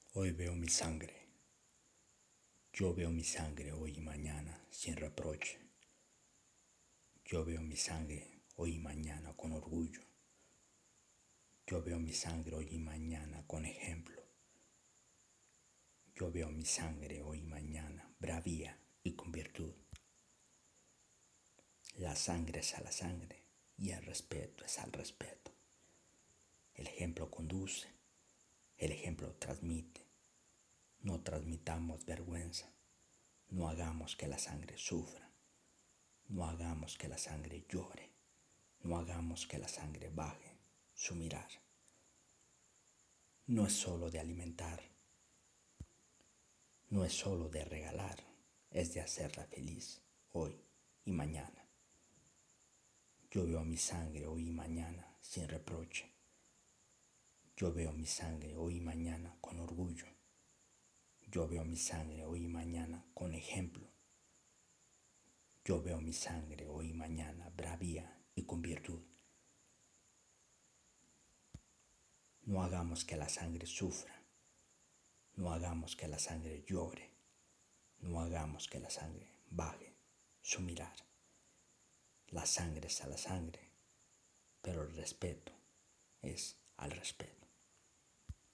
Hoy veo mi sangre. Yo veo mi sangre hoy y mañana sin reproche. Yo veo mi sangre hoy y mañana con orgullo. Yo veo mi sangre hoy y mañana con ejemplo. Yo veo mi sangre hoy y mañana bravía y con virtud. La sangre es a la sangre y el respeto es al respeto. El ejemplo conduce, el ejemplo transmite. No transmitamos vergüenza. No hagamos que la sangre sufra. No hagamos que la sangre llore. No hagamos que la sangre baje su mirar. No es solo de alimentar. No es solo de regalar. Es de hacerla feliz hoy y mañana. Yo veo mi sangre hoy y mañana sin reproche. Yo veo mi sangre hoy y mañana con orgullo. Yo veo mi sangre hoy y mañana con ejemplo. Yo veo mi sangre hoy y mañana bravía y con virtud. No hagamos que la sangre sufra. No hagamos que la sangre llore. No hagamos que la sangre baje su mirar. La sangre es a la sangre, pero el respeto es al respeto.